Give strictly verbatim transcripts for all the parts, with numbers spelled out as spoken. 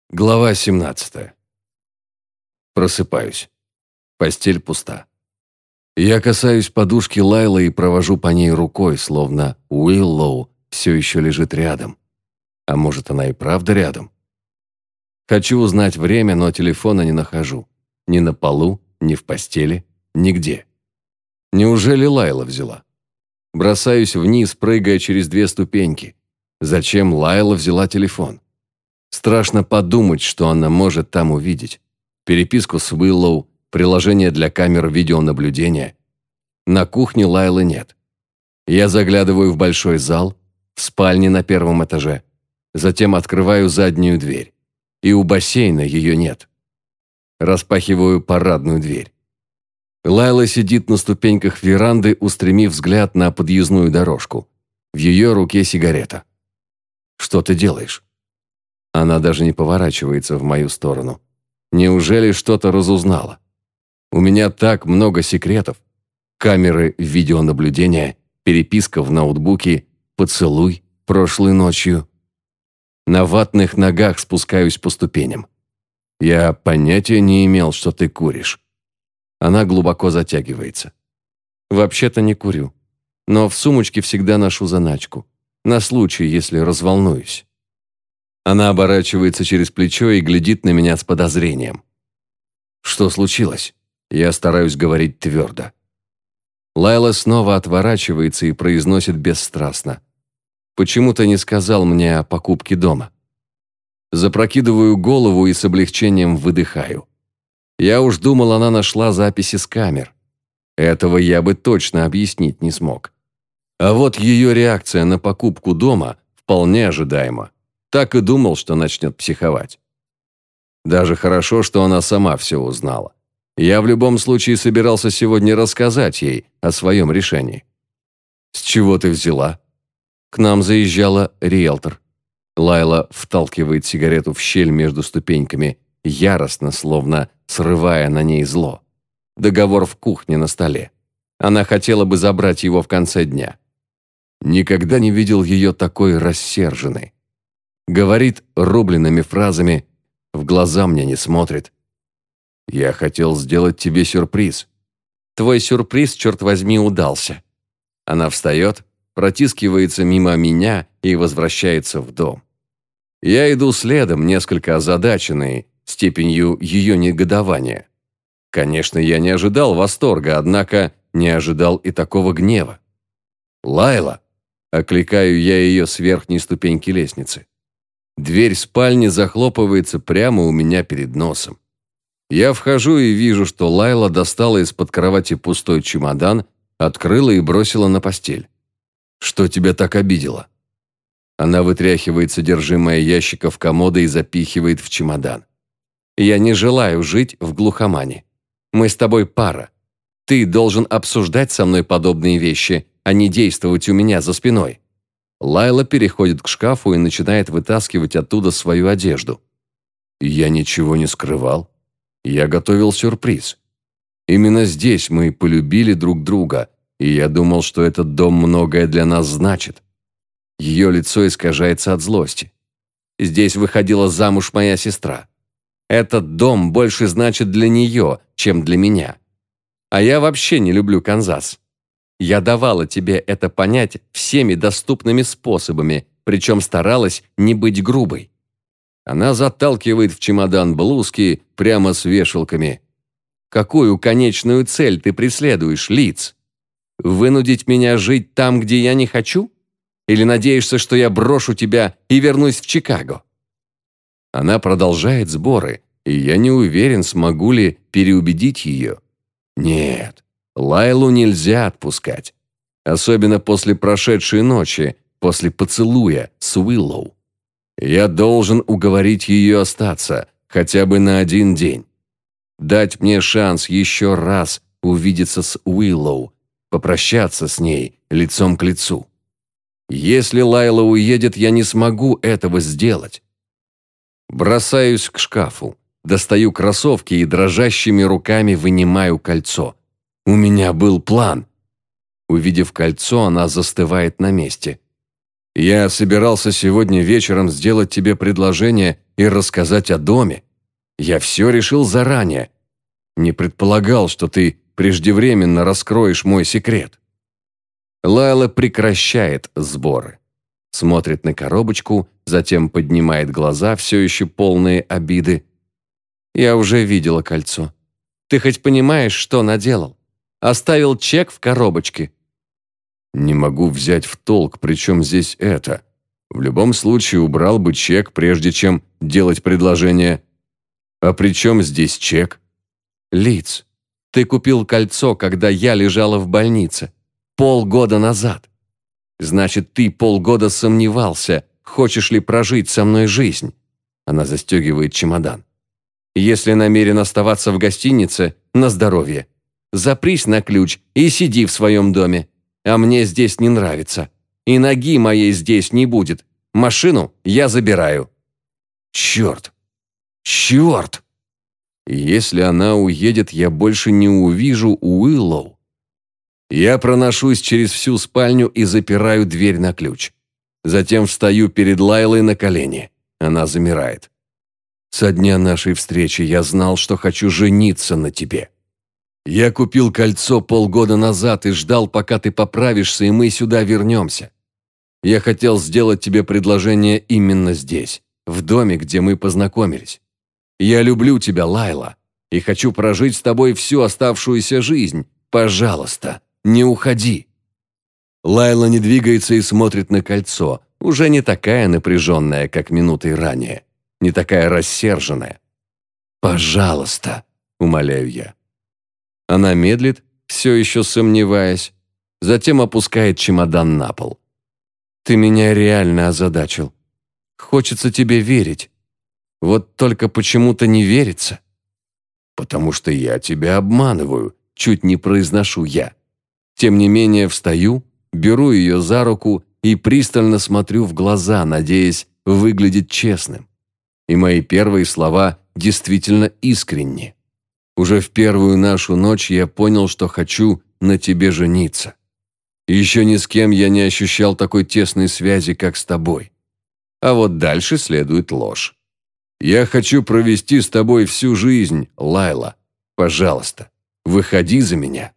Глава семнадцатая. Просыпаюсь. Постель пуста. Я касаюсь подушки Лайлы и провожу по ней рукой, словно Уиллоу все еще лежит рядом. А может, она и правда рядом? Хочу узнать время, но телефона не нахожу. Ни на полу, ни в постели, нигде. Неужели Лайла взяла? Бросаюсь вниз, прыгая через две ступеньки. Зачем Лайла взяла телефон? Страшно подумать, что она может там увидеть. Переписку с Уиллоу, приложение для камер видеонаблюдения. На кухне Лайлы нет. Я заглядываю в большой зал, в спальне на первом этаже. Затем открываю заднюю дверь. И у бассейна ее нет. Распахиваю парадную дверь. Лайла сидит на ступеньках веранды, устремив взгляд на подъездную дорожку. В ее руке сигарета. «Что ты делаешь?» Она даже не поворачивается в мою сторону. Неужели что-то разузнала? У меня так много секретов. Камеры видеонаблюдения, переписка в ноутбуке, поцелуй прошлой ночью. На ватных ногах спускаюсь по ступеням. Я понятия не имел, что ты куришь. Она глубоко затягивается. Вообще-то не курю, но в сумочке всегда ношу заначку, на случай, если разволнуюсь. Она оборачивается через плечо и глядит на меня с подозрением. Что случилось? Я стараюсь говорить твердо. Лайла снова отворачивается и произносит бесстрастно. «Почему ты не сказал мне о покупке дома?» Запрокидываю голову и с облегчением выдыхаю. Я уж думал, она нашла записи с камер. Этого я бы точно объяснить не смог. А вот ее реакция на покупку дома вполне ожидаема. Так и думал, что начнет психовать. Даже хорошо, что она сама все узнала. Я в любом случае собирался сегодня рассказать ей о своем решении. «С чего ты взяла?» К нам заезжала риэлтор. Лайла вталкивает сигарету в щель между ступеньками, яростно, словно срывая на ней зло. Договор в кухне на столе. Она хотела бы забрать его в конце дня. Никогда не видел ее такой рассерженной. Говорит рубленными фразами, в глаза мне не смотрит. «Я хотел сделать тебе сюрприз». «Твой сюрприз, черт возьми, удался». Она встает, протискивается мимо меня и возвращается в дом. Я иду следом, несколько озадаченный степенью ее негодования. Конечно, я не ожидал восторга, однако не ожидал и такого гнева. «Лайла!» – окликаю я ее с верхней ступеньки лестницы. Дверь спальни захлопывается прямо у меня перед носом. Я вхожу и вижу, что Лайла достала из-под кровати пустой чемодан, открыла и бросила на постель. «Что тебя так обидело?» Она вытряхивает содержимое ящиков комода и запихивает в чемодан. «Я не желаю жить в глухомане. Мы с тобой пара. Ты должен обсуждать со мной подобные вещи, а не действовать у меня за спиной». Лайла переходит к шкафу и начинает вытаскивать оттуда свою одежду. Я ничего не скрывал. Я готовил сюрприз. Именно здесь мы полюбили друг друга, и я думал, что этот дом многое для нас значит. Ее лицо искажается от злости. Здесь выходила замуж моя сестра. Этот дом больше значит для нее, чем для меня. А я вообще не люблю Канзас. Я давала тебе это понять всеми доступными способами, причем старалась не быть грубой. Она заталкивает в чемодан блузки прямо с вешалками. Какую конечную цель ты преследуешь, Лиц? Вынудить меня жить там, где я не хочу? Или надеешься, что я брошу тебя и вернусь в Чикаго? Она продолжает сборы, и я не уверен, смогу ли переубедить ее. Нет. Лайлу нельзя отпускать. Особенно после прошедшей ночи, после поцелуя с Уиллоу. Я должен уговорить ее остаться, хотя бы на один день. Дать мне шанс еще раз увидеться с Уиллоу, попрощаться с ней лицом к лицу. Если Лайла уедет, я не смогу этого сделать. Бросаюсь к шкафу, достаю кроссовки и дрожащими руками вынимаю кольцо. У меня был план. Увидев кольцо, она застывает на месте. Я собирался сегодня вечером сделать тебе предложение и рассказать о доме. Я все решил заранее. Не предполагал, что ты преждевременно раскроешь мой секрет». Лайла прекращает сборы. Смотрит на коробочку, затем поднимает глаза, все еще полные обиды. «Я уже видела кольцо. Ты хоть понимаешь, что наделал? Оставил чек в коробочке». «Не могу взять в толк, при чем здесь это. В любом случае убрал бы чек, прежде чем делать предложение. А при чем здесь чек?» «Лиц, ты купил кольцо, когда я лежала в больнице. Полгода назад. Значит, ты полгода сомневался, хочешь ли прожить со мной жизнь». Она застегивает чемодан. «Если намерен оставаться в гостинице, на здоровье. Запрись на ключ и сиди в своем доме. А мне здесь не нравится. И ноги моей здесь не будет. Машину я забираю». «Черт! Черт! Если она уедет, я больше не увижу Уиллоу». Я проношусь через всю спальню и запираю дверь на ключ. Затем встаю перед Лайлой на колени. Она замирает. «Со дня нашей встречи я знал, что хочу жениться на тебе. Я купил кольцо полгода назад и ждал, пока ты поправишься, и мы сюда вернемся. Я хотел сделать тебе предложение именно здесь, в доме, где мы познакомились. Я люблю тебя, Лайла, и хочу прожить с тобой всю оставшуюся жизнь. Пожалуйста, не уходи». Лайла не двигается и смотрит на кольцо, уже не такая напряженная, как минутой ранее, не такая рассерженная. «Пожалуйста», — умоляю я. Она медлит, все еще сомневаясь, затем опускает чемодан на пол. «Ты меня реально озадачил. Хочется тебе верить. Вот только почему-то не верится». «Потому что я тебя обманываю», — чуть не произношу я. Тем не менее встаю, беру ее за руку и пристально смотрю в глаза, надеясь выглядеть честным. И мои первые слова действительно искренни. Уже в первую нашу ночь я понял, что хочу на тебе жениться. И еще ни с кем я не ощущал такой тесной связи, как с тобой. А вот дальше следует ложь. Я хочу провести с тобой всю жизнь, Лайла. Пожалуйста, выходи за меня».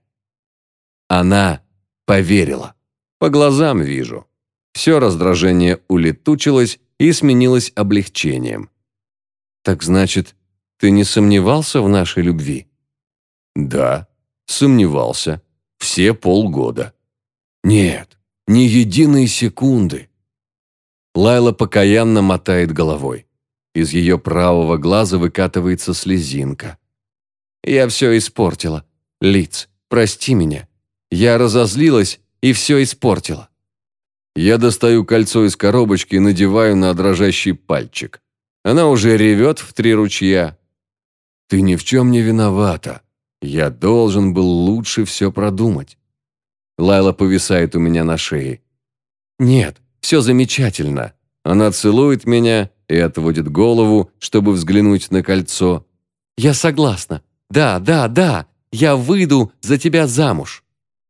Она поверила. По глазам вижу. Все раздражение улетучилось и сменилось облегчением. «Так значит, ты не сомневался в нашей любви?» «Да, сомневался. Все полгода». «Нет, ни единой секунды». Лайла покаянно мотает головой. Из ее правого глаза выкатывается слезинка. «Я все испортила. Лиц, прости меня. Я разозлилась и все испортила». Я достаю кольцо из коробочки и надеваю на дрожащий пальчик. Она уже ревет в три ручья. «Ты ни в чем не виновата. Я должен был лучше все продумать». Лайла повисает у меня на шее. «Нет, все замечательно». Она целует меня и отводит голову, чтобы взглянуть на кольцо. «Я согласна. Да, да, да. Я выйду за тебя замуж».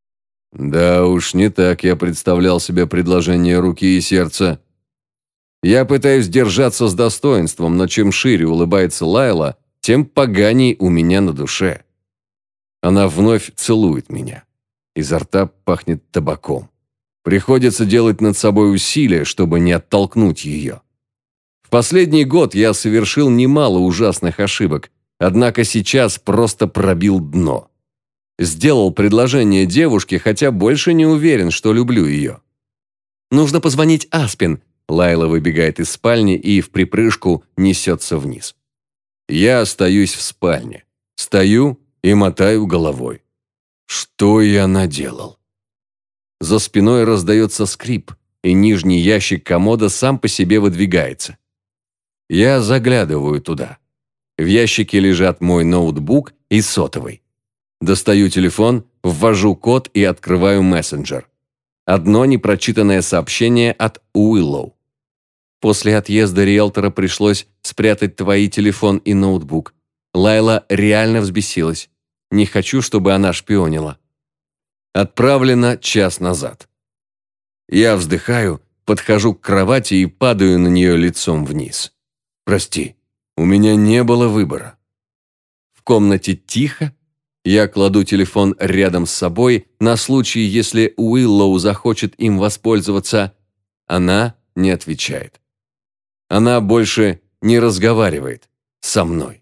Да уж, не так я представлял себе предложение руки и сердца. Я пытаюсь держаться с достоинством, но чем шире улыбается Лайла, тем поганей у меня на душе. Она вновь целует меня. Изо рта пахнет табаком. Приходится делать над собой усилия, чтобы не оттолкнуть ее. В последний год я совершил немало ужасных ошибок, однако сейчас просто пробил дно. Сделал предложение девушке, хотя больше не уверен, что люблю ее. «Нужно позвонить Аспин». Лайла выбегает из спальни и в припрыжку несется вниз. Я остаюсь в спальне. Стою и мотаю головой. Что я наделал? За спиной раздается скрип, и нижний ящик комода сам по себе выдвигается. Я заглядываю туда. В ящике лежат мой ноутбук и сотовый. Достаю телефон, ввожу код и открываю мессенджер. Одно непрочитанное сообщение от Уиллоу. «После отъезда риэлтора пришлось спрятать твои телефон и ноутбук. Лайла реально взбесилась. Не хочу, чтобы она шпионила». Отправлено час назад. Я вздыхаю, подхожу к кровати и падаю на нее лицом вниз. Прости, у меня не было выбора». В комнате тихо. Я кладу телефон рядом с собой на случай, если Уиллоу захочет им воспользоваться. Она не отвечает. Она больше не разговаривает со мной.